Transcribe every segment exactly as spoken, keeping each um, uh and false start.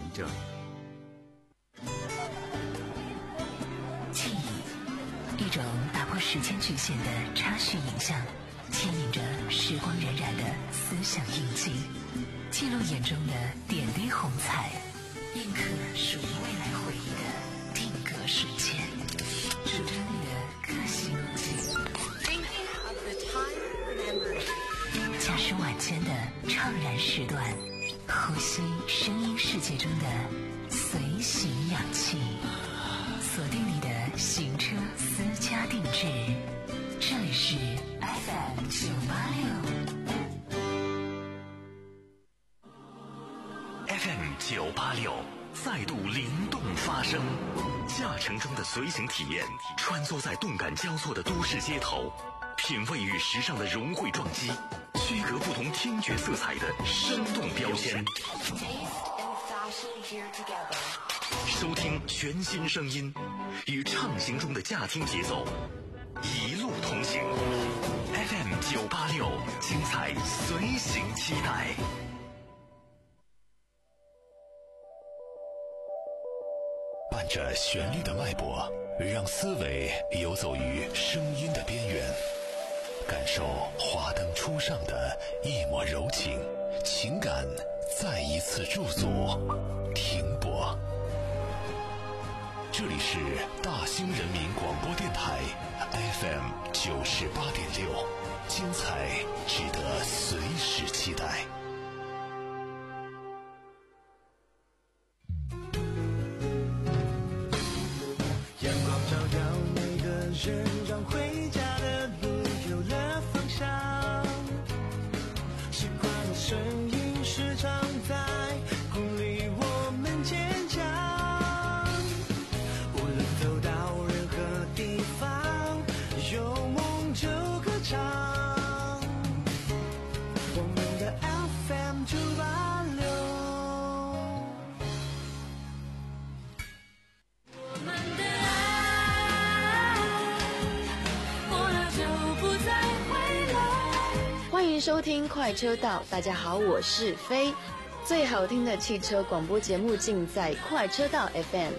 着。 记忆，一种打破时间局限的插叙影像，牵引着时光荏苒的思想印记，记录眼中的点滴红彩，印刻属于未来回忆的定格瞬间，主张你的个性路径。驾驶晚间的怅然时段，呼吸声音世界中的随行氧气，锁定你的行车私家定制，这里是 F M 九八六 F M 九八六再度灵动发声，驾乘中的随行体验，穿梭在动感交错的都市街头，品味与时尚的融汇撞击，区隔不同听觉色彩的生动标签，收听全新声音，与畅行中的驾听节奏一路同行。 F M 九八六，精彩随行期待。伴着旋律的脉搏，让思维游走于声音的边缘，感受华灯初上的一抹柔情，情感再一次驻足停泊。这里是大兴人民广播电台 F M 九十八点六，精彩值得随时期待。 阳光照耀每个人，让回家的路有了方向。习惯的声音时常在鼓励我们坚强。无论走到任何地方，有梦就歌唱。我们的 F M 九八六。 欢迎收听快车道，大家好，我是飞。最好听的汽车广播节目尽在快车道 F M。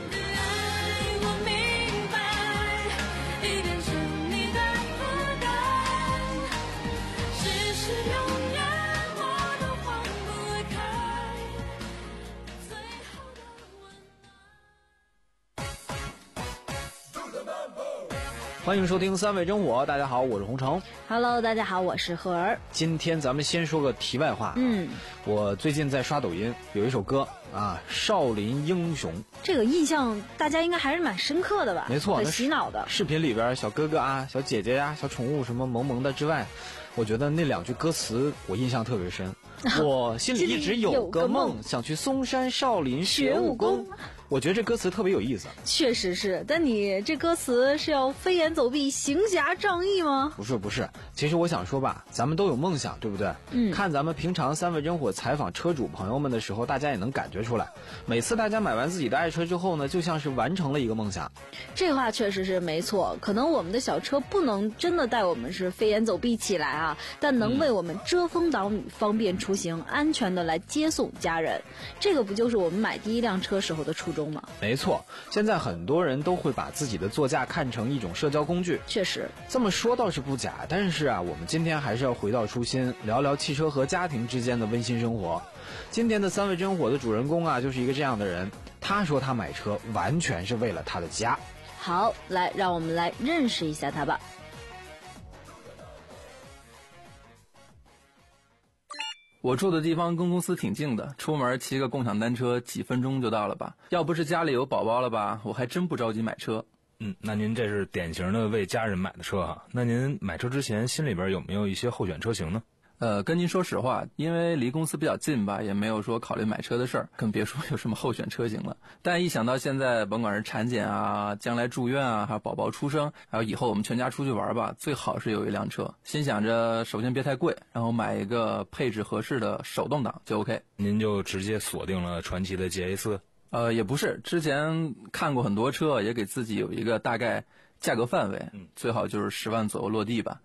欢迎收听三味真火，大家好，我是洪城。 Hello， 大家好，我是何儿。 今天咱们先说个题外话。 嗯， 我最近在刷抖音，有一首歌啊，《少林英雄》。 这个印象大家应该还是蛮深刻的吧？ 没错， 很洗脑的。 视频里边小哥哥啊、小姐姐呀、小宠物什么萌萌的之外，我觉得那两句歌词我印象特别深。我心里一直有个梦，想去嵩山少林学武功。我觉得这歌词特别有意思。 确实是，但你这歌词是要飞檐走壁、行侠仗义吗？ 不是不是，其实我想说吧，咱们都有梦想，对不对？ 嗯。 看咱们平常三味真火采访车主朋友们的时候，大家也能感觉出来，每次大家买完自己的爱车之后呢，就像是完成了一个梦想。 这话确实是没错，可能我们的小车不能真的带我们是飞檐走壁起来啊，但能为我们遮风挡雨，方便出行，安全的来接送家人。这个不就是我们买第一辆车时候的初衷？ 没错，现在很多人都会把自己的座驾看成一种社交工具。 确实， 这么说倒是不假，但是啊，我们今天还是要回到初心，聊聊汽车和家庭之间的温馨生活。今天的三味真火的主人公啊，就是一个这样的人。他说他买车完全是为了他的家。 好，来，让我们来认识一下他吧。 我住的地方跟公司挺近的，出门骑个共享单车几分钟就到了吧。要不是家里有宝宝了吧，我还真不着急买车。 嗯，那您这是典型的为家人买的车哈。那您买车之前心里边有没有一些候选车型呢？ 呃，跟您说实话，因为离公司比较近吧，也没有说考虑买车的事儿，更别说有什么候选车型了。但一想到现在甭管是产检啊，将来住院啊，还有宝宝出生，还有以后我们全家出去玩吧，最好是有一辆车。心想着首先别太贵，然后买一个配置合适的手动挡就 OK。 您就直接锁定了传祺的 G A 四？ 呃，也不是，之前看过很多车，也给自己有一个大概价格范围，嗯，最好就是十万左右落地吧。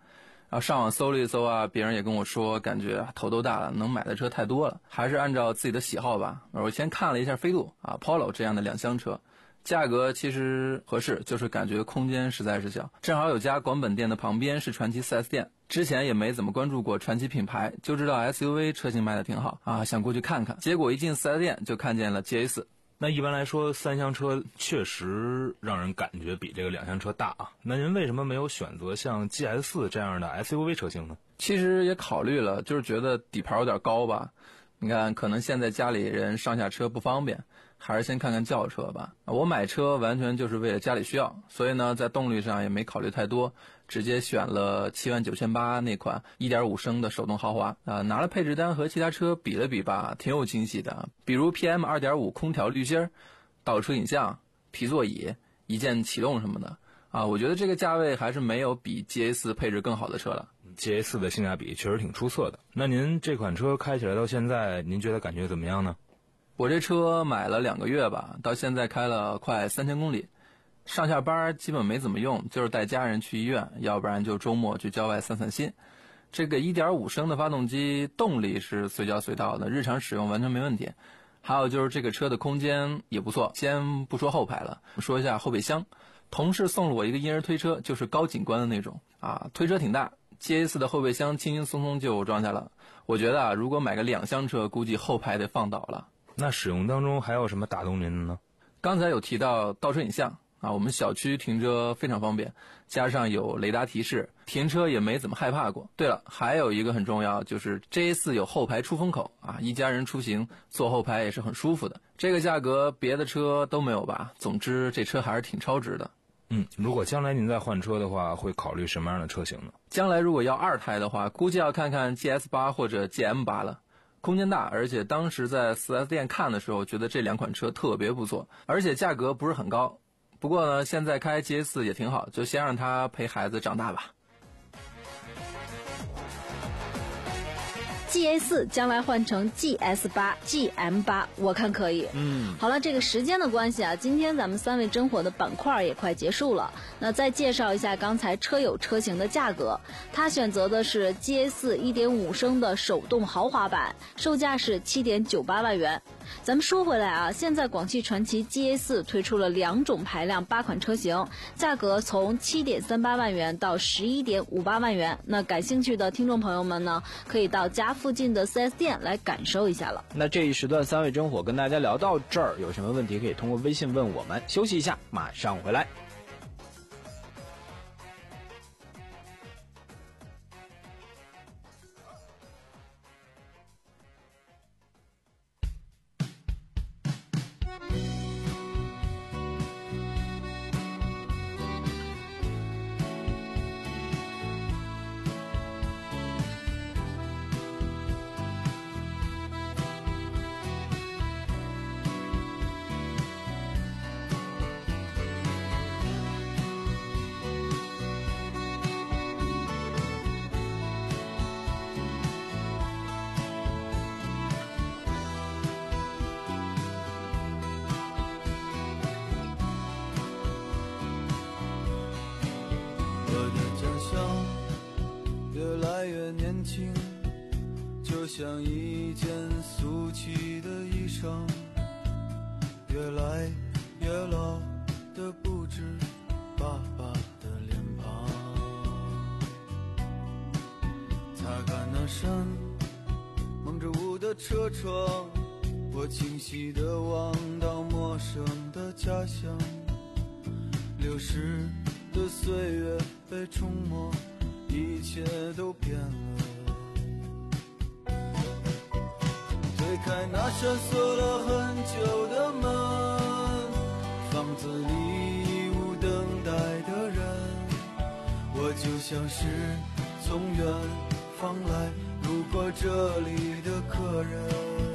然后上网搜了一搜啊，别人也跟我说，感觉头都大了，能买的车太多了，还是按照自己的喜好吧。我先看了一下飞度啊、Polo 这样的两厢车，价格其实合适，就是感觉空间实在是小。正好有家广本店的旁边是传祺 四 S 店，之前也没怎么关注过传祺品牌，就知道 S U V 车型卖的挺好啊，想过去看看。结果一进四 S 店就看见了 G A 四。 那一般来说，三厢车确实让人感觉比这个两厢车大啊。那您为什么没有选择像 G S 四 这样的 S U V 车型呢？ 其实也考虑了，就是觉得底盘有点高吧。你看，可能现在家里人上下车不方便，还是先看看轿车吧。我买车完全就是为了家里需要，所以呢，在动力上也没考虑太多，直接选了七万九千八那款 一点五 升的手动豪华啊、呃。拿了配置单和其他车比了比吧，挺有惊喜的。比如 P M 二点五 空调滤芯、倒车影像、皮座椅、一键启动什么的啊，我觉得这个价位还是没有比 G A 四 配置更好的车了。 G A 四 的性价比确实挺出色的。那您这款车开起来到现在，您觉得感觉怎么样呢？ 我这车买了两个月吧，到现在开了快三千公里，上下班基本没怎么用，就是带家人去医院，要不然就周末去郊外散散心。这个 一点五 升的发动机动力是随叫随到的，日常使用完全没问题。还有就是这个车的空间也不错，先不说后排了，说一下后备箱。同事送了我一个婴儿推车，就是高景观的那种啊，推车挺大。G A 四 的后备箱轻轻松松就装下了，我觉得啊，如果买个两厢车，估计后排得放倒了。 那使用当中还有什么打动您的呢？ 刚才有提到倒车影像啊，我们小区停车非常方便，加上有雷达提示，停车也没怎么害怕过。对了，还有一个很重要，就是 G A 四 有后排出风口啊，一家人出行坐后排也是很舒服的。这个价格别的车都没有吧？总之这车还是挺超值的。 嗯，如果将来您再换车的话，会考虑什么样的车型呢？ 将来如果要二胎的话，估计要看看 G S 八 或者 G M 八 了。空间大，而且当时在 四 S 店看的时候，觉得这两款车特别不错，而且价格不是很高。不过呢，现在开 G A 四 也挺好，就先让它陪孩子长大吧。 G A 四 将来换成 G S 八、G M 八，我看可以。 嗯， 好了，这个时间的关系啊，今天咱们三位真火的板块也快结束了。那再介绍一下刚才车友车型的价格，他选择的是 G A 四 一点五 升的手动豪华版，售价是 七点九八万元。咱们说回来啊，现在广汽传祺 G A 四 推出了两种排量八款车型，价格从 七点三八万元到 十一点五八万元。那感兴趣的听众朋友们呢，可以到家附近的 四 S 店来感受一下了。 那这一时段三位真火跟大家聊到这儿，有什么问题可以通过微信问我们。休息一下，马上回来。 就像一件俗气的衣裳，越来越老的不止爸爸的脸庞。擦干那扇蒙着雾的车窗，我清晰地望到陌生的家乡。流逝的岁月被冲没，一切都变了。推开那扇锁了很久的门，房子里无等待的人，我就像是从远方来路过这里的客人。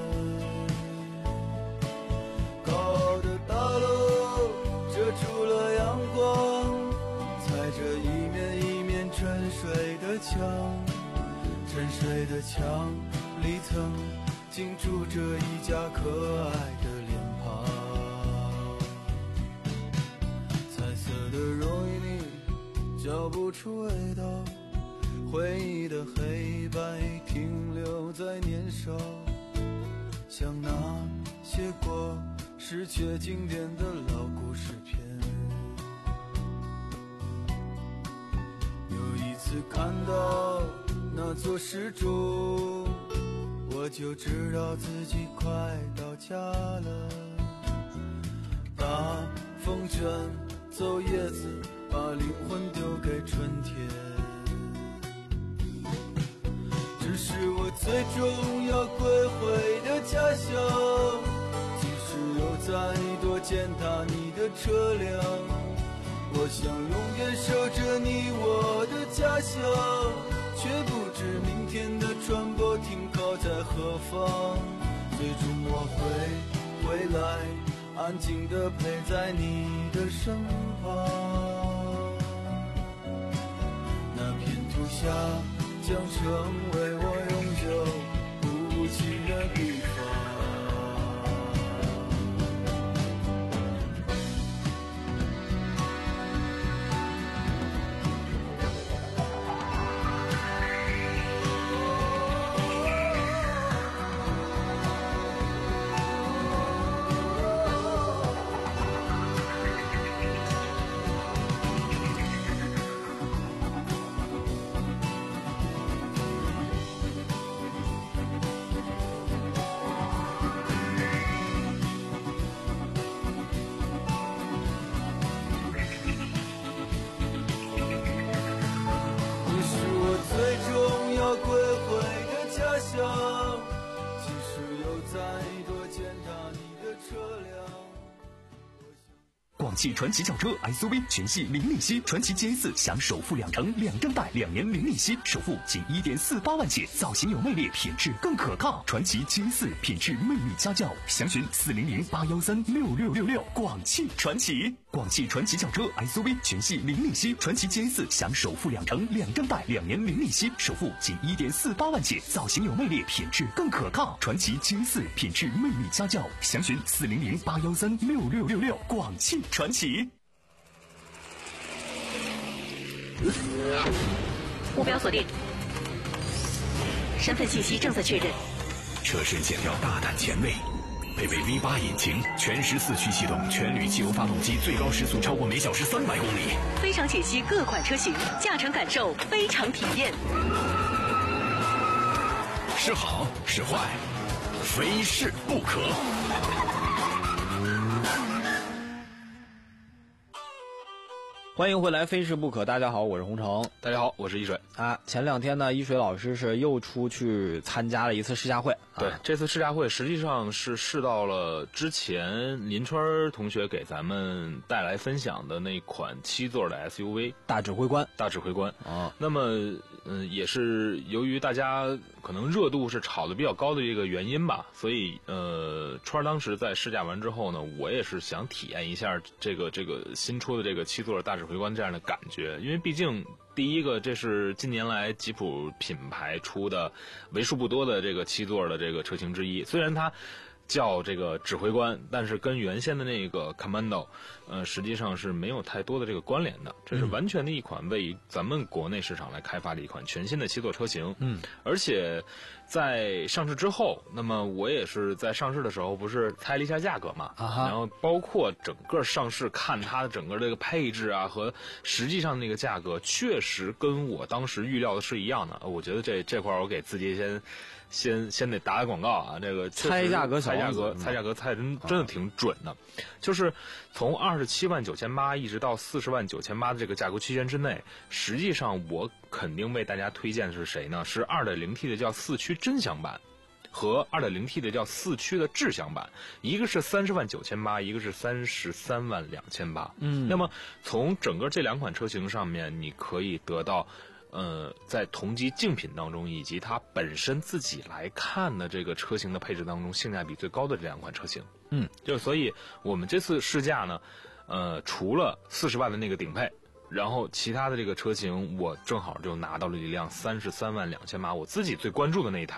高傲的大楼遮住了阳光，踩着一面一面沉睡的墙，沉睡的墙里曾竟住着一家可爱的脸庞。彩色的容易腻，嚼不出味道， 回忆的黑白停留在年少，像那些过时却经典的老故事片。有一次看到那座石柱，我就知道自己快到家了。大风卷走叶子，把灵魂丢给春天。这是我最终要归回的家乡，即使有再多践踏你的车辆，我想永远守着你我的家乡，却不知明天的船舶停靠在何方。最终我会回来，安静地陪在你的身旁。那片土下将成为我永久不弃的地方。 广汽传祺轿车 S U V 全系零利息，传祺 G A 四享首付两成，两证贷，两年零利息，首付仅一点四八万起，造型有魅力，品质更可靠。传祺 G A 四品质魅力家轿，详询四零零八幺三六六六六。广汽传祺，广汽传祺轿车 S U V 全系零利息，传祺 G A 四享首付两成，两证贷，两年零利息，首付仅一点四八万起，造型有魅力，品质更可靠。传祺 G A 四品质魅力家轿，详询四零零八幺三六六六六。广汽传祺。 目标锁定，身份信息正在确认。 车身线条大胆前卫，配备 V 八 引擎，全时四驱系统，全铝汽油发动机，最高时速超过每小时三百公里。 非常解析各款车型，驾乘感受非常体验。 是好是坏，非试不可。 欢迎回来，非试不可。大家好，我是洪城。 大家好，我是一水啊。前两天呢，一水老师是又出去参加了一次试驾会。 对， 啊、 这次试驾会实际上是试到了之前林川同学给咱们带来分享的那款七座的 S U V 大指挥官。 大指挥官啊， 那么嗯、呃，也是由于大家可能热度是炒得比较高的一个原因吧，所以呃，川当时在试驾完之后呢，我也是想体验一下这个这个新出的这个七座大指挥官这样的感觉，因为毕竟第一个这是近年来吉普品牌出的为数不多的这个七座的这个车型之一，虽然它叫这个指挥官，但是跟原先的那个 Commando 呃实际上是没有太多的这个关联的，这是完全的一款为咱们国内市场来开发的一款全新的七座车型。 嗯， 而且在上市之后，那么我也是在上市的时候不是猜了一下价格嘛， 啊哈， 然后包括整个上市看它的整个这个配置啊和实际上那个价格，确实跟我当时预料的是一样的。我觉得这这块我给自己先先先得打打广告啊，这个猜价格小猜价格猜价格猜真真的挺准的，就是从二十七万九千八一直到四十万九千八的这个价格区间之内，实际上我肯定为大家推荐的是谁呢？是 二点零 T 的叫四驱真享版和 二点零 T 的叫四驱的智享版，一个是三十万九千八，一个是三十三万两千八。 嗯， 那么从整个这两款车型上面，你可以得到呃，在同级竞品当中，以及它本身自己来看的这个车型的配置当中，性价比最高的这两款车型。 嗯， 就所以我们这次试驾呢，呃，除了四十万的那个顶配，然后其他的这个车型，我正好就拿到了一辆三十三万两千八，我自己最关注的那一台。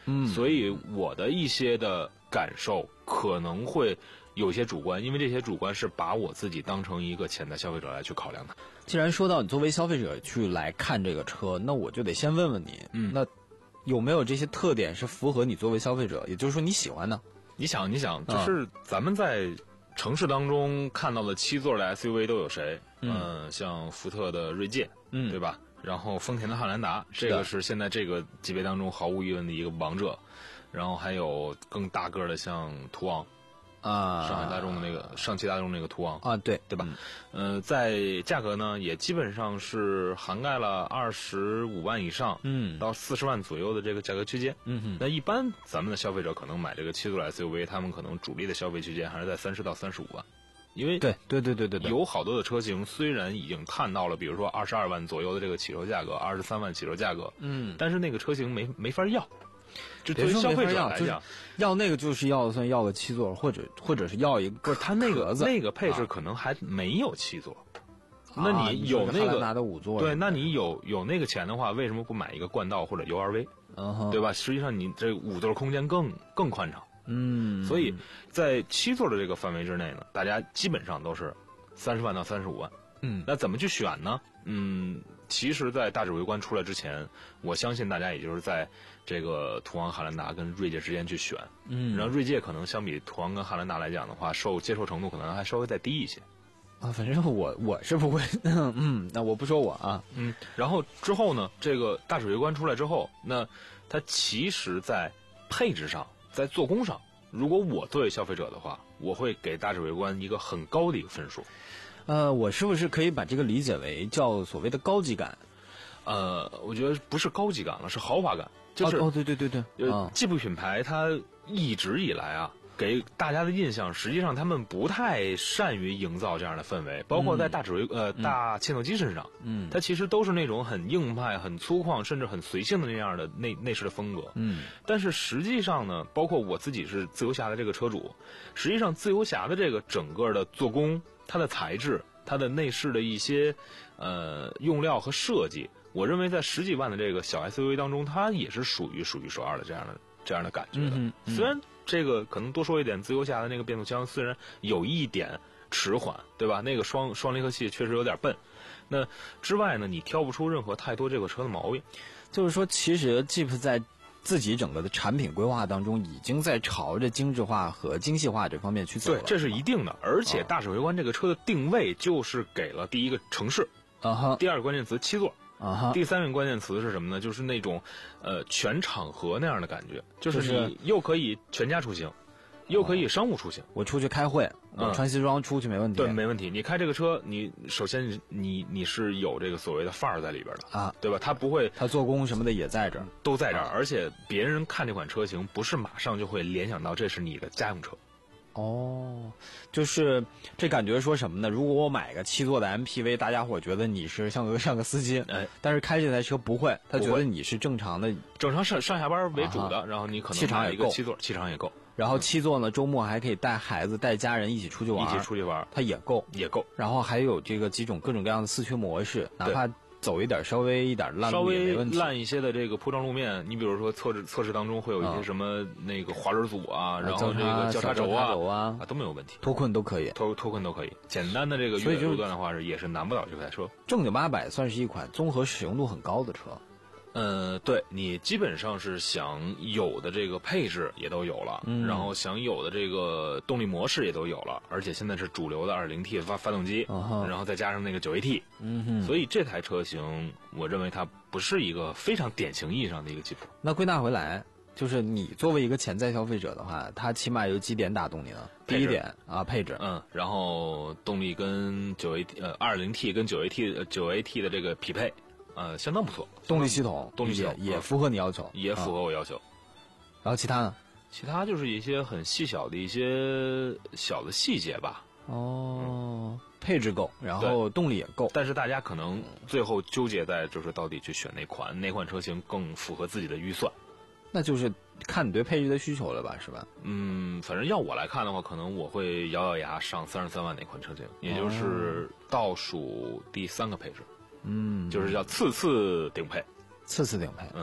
嗯，所以我的一些的感受可能会有些主观，因为这些主观是把我自己当成一个潜在消费者来去考量的。 既然说到你作为消费者去来看这个车，那我就得先问问你，嗯，那有没有这些特点是符合你作为消费者，也就是说你喜欢的？ 你想，你想，就是咱们在城市当中看到的七座的 S U V 都有谁？嗯、呃，像福特的锐界，嗯，对吧？然后丰田的汉兰达，这个是现在这个级别当中毫无疑问的一个王者。然后还有更大个的，像途昂，啊，上海大众的那个上汽大众那个途昂啊，对对吧？嗯、呃，在价格呢，也基本上是涵盖了二十五万以上，嗯，到四十万左右的这个价格区间。嗯哼，那一般咱们的消费者可能买这个七座 S U V， 他们可能主力的消费区间还是在三十到三十五万。因为对对对对对对， 有好多的车型虽然已经探到了，比如说二十二万左右的这个起售价格，二十三万起售价格，嗯，但是那个车型没没法要。就对于消费者来讲， 要那个就是要算要个七座，或者或者是要一个不是它那个那个配置可能还没有七座。啊、那你有那个拿的五座， 对，那你有有那个钱的话，为什么不买一个冠道或者 U R V？ 嗯，对吧？实际上你这五座空间更更宽敞。嗯，所以在七座的这个范围之内呢，大家基本上都是三十万到三十五万。嗯，那怎么去选呢？嗯，其实，在大指挥官出来之前，我相信大家也就是在这个途昂、汉兰达跟锐界之间去选。嗯，然后锐界可能相比途昂跟汉兰达来讲的话，受接受程度可能还稍微再低一些。 啊，反正我我是不会，嗯，那我不说我啊， 嗯，然后之后呢，这个大指挥官出来之后，那它其实在配置上，在做工上，如果我作为消费者的话，我会给大指挥官一个很高的一个分数。 呃，我是不是可以把这个理解为叫所谓的高级感？ 呃，我觉得不是高级感了，是豪华感。就是、 哦, 哦，对对对对， 呃，吉普品牌它一直以来啊，给大家的印象，实际上他们不太善于营造这样的氛围，包括在大指挥、嗯、呃大切诺基身上，嗯，它其实都是那种很硬派、很粗犷，甚至很随性的那样的内内饰的风格，嗯，但是实际上呢，包括我自己是自由侠的这个车主，实际上自由侠的这个整个的做工，它的材质，它的内饰的一些呃用料和设计，我认为在十几万的这个小 S U V 当中，它也是属于数一数二的这样的这样的感觉的。嗯嗯、虽然这个可能多说一点，自由侠的那个变速箱虽然有一点迟缓，对吧？那个双双离合器确实有点笨。那之外呢，你挑不出任何太多这个车的毛病。 就是说，其实 Jeep 在自己整个的产品规划当中，已经在朝着精致化和精细化这方面去走了。 对，这是一定的。而且大指挥官这个车的定位就是给了第一个城市，啊哈，第二个关键词七座。啊哈，第三个关键词是什么呢？就是那种，呃，全场合那样的感觉，就是你又可以全家出行，又可以商务出行。 我出去开会，我穿西装出去没问题。 对，没问题。你开这个车，你首先你你是有这个所谓的范儿在里边的啊，对吧？它不会， 它做工什么的也在这儿， 都在这儿。而且别人看这款车型，不是马上就会联想到这是你的家用车。 哦，就是这感觉说什么呢？如果我买个七座的 M P V， 大家伙觉得你是像个像个司机，哎，但是开这台车不会，他觉得你是正常的， 正常上上下班为主的，啊、然后你可能气场也够， 七座气场也够。 然后七座呢，周末还可以带孩子、带家人一起出去玩， 一起出去玩， 它也够， 也够。 然后还有这个几种各种各样的四驱模式，哪怕走一点稍微一点烂路也没问题。 稍微烂一些的这个铺装路面，你比如说测试测试当中会有一些什么那个滑轮组啊，然后这个交叉轴啊啊都没有问题， 脱困都可以， 脱脱困都可以。简单的这个越野路段的话是也是难不倒这台车。 正经八百算是一款综合使用度很高的车。 呃，对，你基本上是想有的这个配置也都有了，嗯、然后想有的这个动力模式也都有了，而且现在是主流的 二点零 T 发发动机，哦、然后再加上那个九 A T， 嗯哼，所以这台车型我认为它不是一个非常典型意义上的一个吉普。 那归纳回来，就是你作为一个潜在消费者的话，它起码有几点打动你呢？第一点啊，配置， 嗯，然后动力跟九 A T 呃 二点零 T 跟九 A T 九 A T 的这个匹配。呃，相当不错， 动力系统， 动力系统也符合你要求， 也符合我要求。 然后其他呢？ 其他就是一些很细小的一些小的细节吧。 哦，嗯、配置够，然后动力也够， 但是大家可能最后纠结在就是到底去选哪款，哪款车型更符合自己的预算。 那就是看你对配置的需求了吧，是吧？ 嗯，反正要我来看的话，可能我会咬咬牙上三十三万那款车型，也就是倒数第三个配置。嗯，就是叫次次顶配， 次次顶配。 嗯，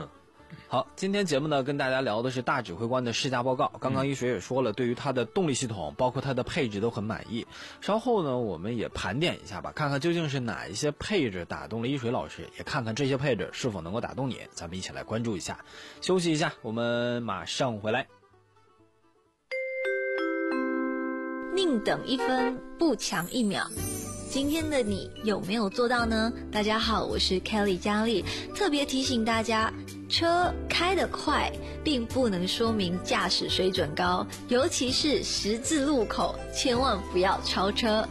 好，今天节目呢，跟大家聊的是大指挥官的试驾报告。刚刚一水也说了，对于它的动力系统，包括它的配置都很满意。稍后呢，我们也盘点一下吧，看看究竟是哪一些配置打动了一水老师，也看看这些配置是否能够打动你。咱们一起来关注一下。休息一下，我们马上回来。 宁等一分，不强一秒。今天的你有没有做到呢？大家好，我是 Kelly 佳丽，特别提醒大家，车开得快并不能说明驾驶水准高，尤其是十字路口，千万不要超车。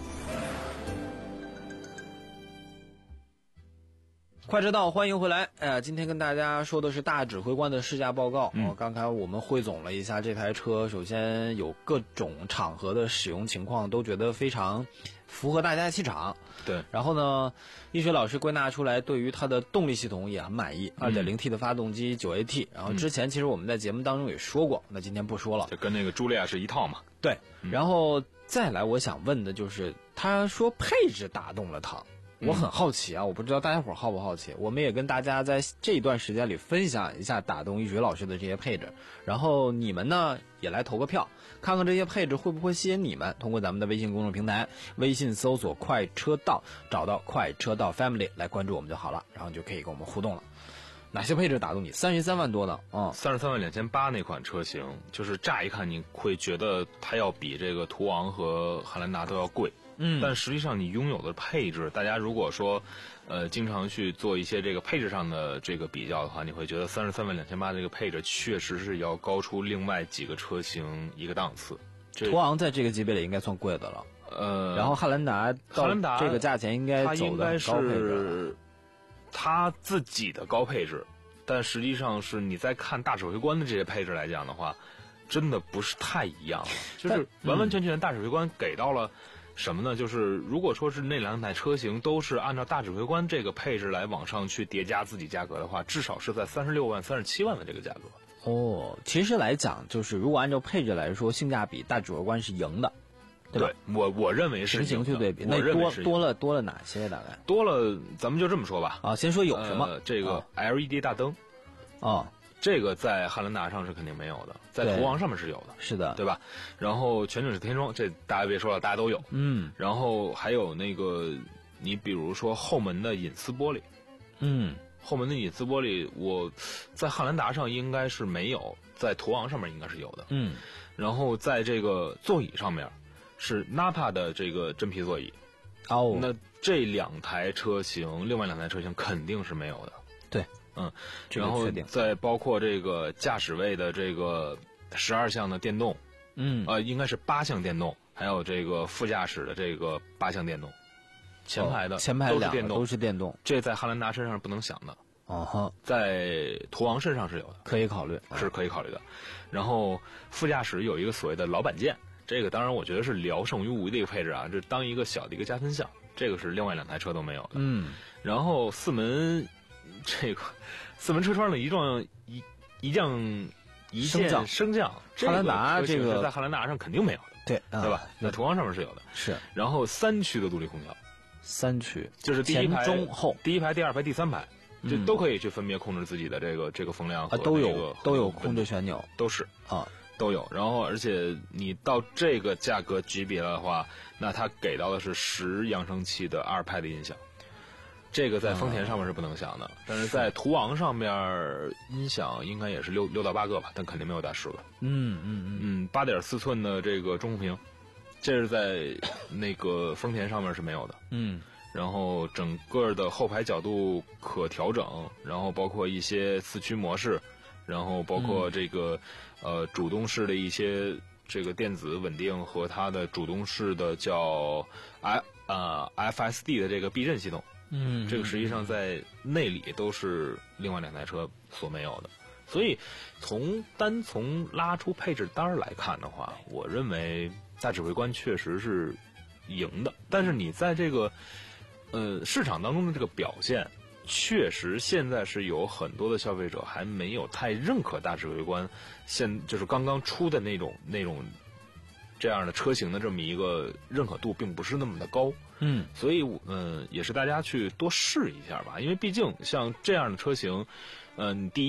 快车道，欢迎回来。哎呀，今天跟大家说的是大指挥官的试驾报告。嗯、哦，刚才我们汇总了一下这台车，首先有各种场合的使用情况，都觉得非常符合大家的气场。 对。 然后呢，一水老师归纳出来，对于它的动力系统也很满意， 二点零 T 的发动机 九 A T。然后之前其实我们在节目当中也说过，那今天不说了。 就跟那个茱莉亚是一套嘛。 对。嗯、然后再来，我想问的就是，他说配置打动了他。我很好奇啊，我不知道大家伙好不好奇。我们也跟大家在这一段时间里分享一下打动一水老师的这些配置，然后你们呢也来投个票，看看这些配置会不会吸引你们。通过咱们的微信公众平台，微信搜索快车道，找到快车道 Family 来关注我们就好了，然后就可以跟我们互动了。哪些配置打动你？三十三万多呢？嗯， 三十三万两千八那款车型，就是乍一看你会觉得它要比这个途昂和汉兰达都要贵。嗯，但实际上你拥有的配置，大家如果说，呃，经常去做一些这个配置上的这个比较的话，你会觉得三十三万两千八这个配置确实是要高出另外几个车型一个档次。 途昂在这个级别里应该算贵的了。呃，然后汉兰达， 汉兰达这个价钱应该走的高配置， 它自己的高配置，但实际上是你在看大指挥官的这些配置来讲的话，真的不是太一样了，就是完完全全的大指挥官给到了。什么呢？就是如果说是那两台车型都是按照大指挥官这个配置来往上去叠加自己价格的话，至少是在三十六万、三十七万的这个价格。 哦，其实来讲，就是如果按照配置来说，性价比大指挥官是赢的，对吧？ 对，我我认为是平行去对比，那多多了多了哪些？大概多了，咱们就这么说吧。 啊，先说有什么？ 呃、这个 L E D 大灯， 哦。 这个在汉兰达上是肯定没有的，在途昂上面是有的， 是的， 对吧？然后全景式天窗，这大家别说了，大家都有。 嗯， 然后还有那个，你比如说后门的隐私玻璃， 嗯， 后门的隐私玻璃，我在汉兰达上应该是没有，在途昂上面应该是有的。 嗯， 然后在这个座椅上面是 Napa 的这个真皮座椅。 哦， 那这两台车型，另外两台车型肯定是没有的。 对。 嗯，然后再包括这个驾驶位的这个十二项的电动， 嗯， 呃，应该是八项电动，还有这个副驾驶的这个八项电动，前排的、 哦、前排都是电动， 都是电动， 这在汉兰达身上是不能想的。 哦哈， 在途昂身上是有的， 可以考虑， 是可以考虑的。然后副驾驶有一个所谓的老板键，这个当然我觉得是聊胜于无的一个配置啊，这当一个小的一个加分项，这个是另外两台车都没有的。 嗯， 然后四门。这个四门车窗的一撞一一降一键升降， 汉兰达这个在汉兰达上肯定没有的， 对对吧？在途昂上面是有的， 是。 然后三区的独立空调， 三区就是第一排、 前中后， 第一排、第二排、第三排，就都可以去分别控制自己的这个这个风量和啊，都有都有控制旋钮， 都是啊都有。然后而且你到这个价格级别的话，那它给到的是十扬声器的二派的音响。这个在丰田上面是不能想的，嗯、但是在途昂上面音响应该也是六六到八个吧，但肯定没有大十个。 嗯嗯嗯嗯，八点四寸的这个中控屏，这是在那个丰田上面是没有的。 嗯， 然后整个的后排角度可调整，然后包括一些四驱模式，然后包括这个、嗯、呃主动式的一些这个电子稳定和它的主动式的叫 I 呃 F S D 的这个避震系统。 嗯， 这个实际上在内里都是另外两台车所没有的，所以从单从拉出配置单来看的话，我认为大指挥官确实是赢的。但是你在这个呃市场当中的这个表现，确实现在是有很多的消费者还没有太认可大指挥官现就是刚刚出的那种那种这样的车型的这么一个认可度并不是那么的高。 嗯， 所以嗯、呃，也是大家去多试一下吧，因为毕竟像这样的车型，嗯、呃，第一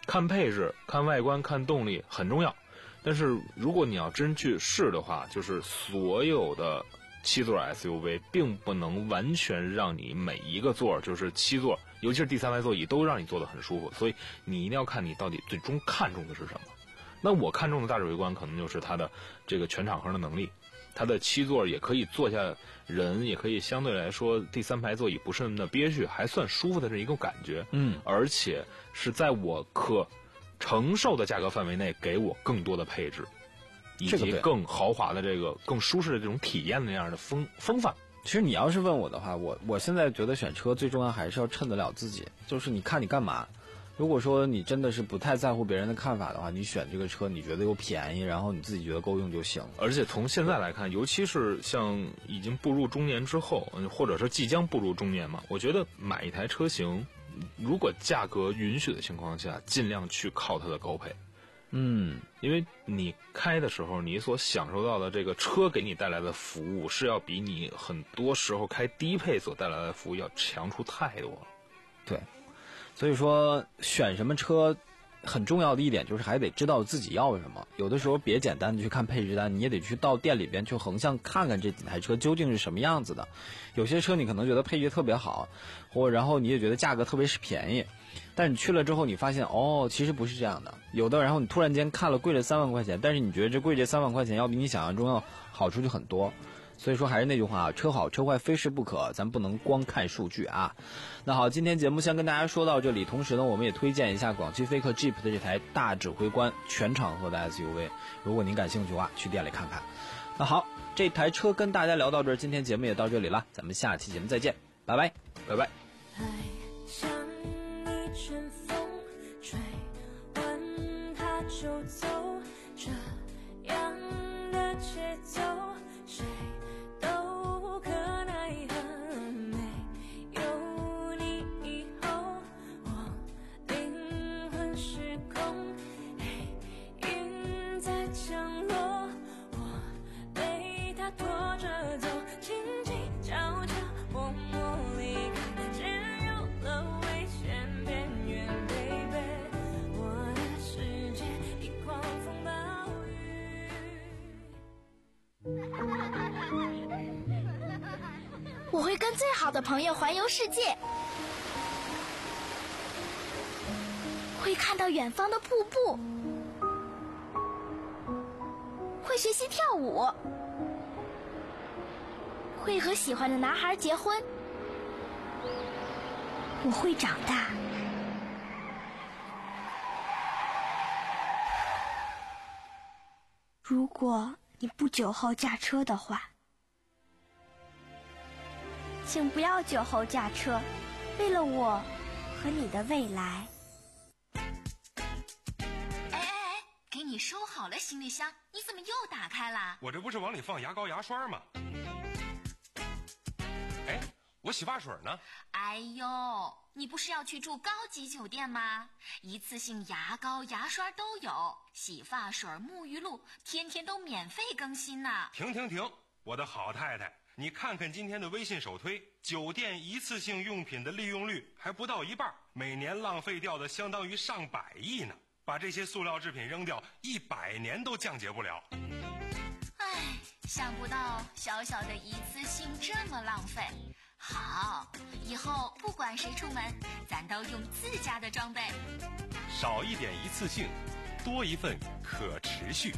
看配置、看外观、看动力很重要，但是如果你要真去试的话，就是所有的七座 S U V 并不能完全让你每一个座就是七座，尤其是第三排座椅都让你坐得很舒服，所以你一定要看你到底最终看重的是什么。那我看中的大指挥官可能就是它的这个全场合的能力，它的七座也可以坐下人，也可以相对来说第三排座椅不是那么的憋屈，还算舒服的这一个感觉。 嗯， 而且是在我可承受的价格范围内给我更多的配置，以及更豪华的这个更舒适的这种体验的那样的风风范。 其实你要是问我的话，我我现在觉得选车最重要还是要衬得了自己，就是你看你干嘛。如果说你真的是不太在乎别人的看法的话，你选这个车你觉得又便宜，然后你自己觉得够用就行。 而且从现在来看，尤其是像已经步入中年之后，或者是即将步入中年嘛，我觉得买一台车型，如果价格允许的情况下，尽量去靠它的高配。 嗯， 因为你开的时候，你所享受到的这个车给你带来的服务，是要比你很多时候开低配所带来的服务要强出太多了。 对。所以说选什么车很重要的一点就是还得知道自己要什么，有的时候别简单的去看配置单，你也得去到店里边去横向看看这几台车究竟是什么样子的。有些车你可能觉得配置特别好，或然后你也觉得价格特别是便宜，但是你去了之后你发现哦其实不是这样的，有的然后你突然间看了贵了三万块钱，但是你觉得这贵这三万块钱要比你想象中要好出去很多。所以说还是那句话，车好车坏非试不可，咱不能光看数据啊。那好，今天节目先跟大家说到这里，同时呢我们也推荐一下广汽菲克 Jeep 的这台大指挥官全场合的 S U V， 如果您感兴趣的话去店里看看。那好，这台车跟大家聊到这儿，今天节目也到这里了，咱们下期节目再见，拜拜拜拜。 像一阵风吹完它就走，这样的节奏谁都可奈何，没有你以后我灵魂失控，云在降落，我被它拖着走，轻轻悄悄默默离开，只有了危险边缘 baby， 我的世界一狂风暴雨。 我会跟最好的朋友环游世界，会看到远方的瀑布，会学习跳舞，会和喜欢的男孩结婚。我会长大。如果你不酒后驾车的话，请不要酒后驾车，为了我和你的未来。 哎哎哎，给你收好了行李箱，你怎么又打开了？ 我这不是往里放牙膏牙刷吗？哎，我洗发水呢？ 哎呦，你不是要去住高级酒店吗？一次性牙膏牙刷都有，洗发水沐浴露天天都免费更新呢。 停停停，我的好太太，你看看今天的微信首推，酒店一次性用品的利用率还不到一半，每年浪费掉的相当于上百亿呢。把这些塑料制品扔掉，一百年都降解不了。 唉，想不到小小的一次性这么浪费。好，以后不管谁出门，咱都用自家的装备。 少一点一次性，多一份可持续。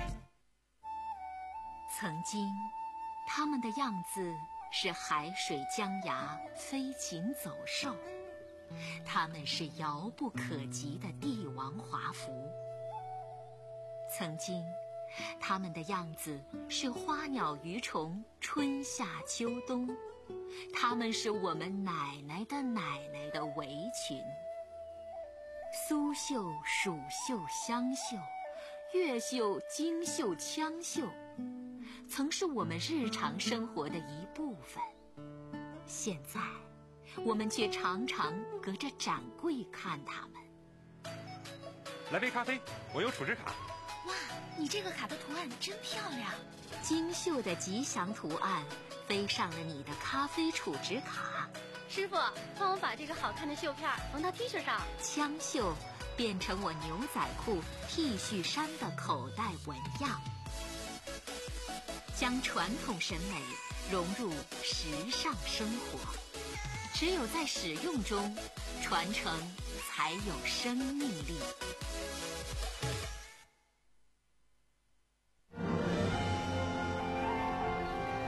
曾经他们的样子是海水江崖，飞禽走兽，他们是遥不可及的帝王华服。曾经他们的样子是花鸟鱼虫，春夏秋冬，他们是我们奶奶的奶奶的围裙。苏绣、蜀绣、湘绣，越绣、京绣、羌绣，曾是我们日常生活的一部分。现在我们却常常隔着展柜看它们。 来杯咖啡，我有储值卡。 哇，你这个卡的图案真漂亮。 精绣的吉祥图案飞上了你的咖啡储值卡。 师傅，帮我把这个好看的绣片缝到 T 恤上。 羌绣变成我牛仔裤、T 恤衫的口袋纹样，将传统审美融入时尚生活。只有在使用中，传承才有生命力。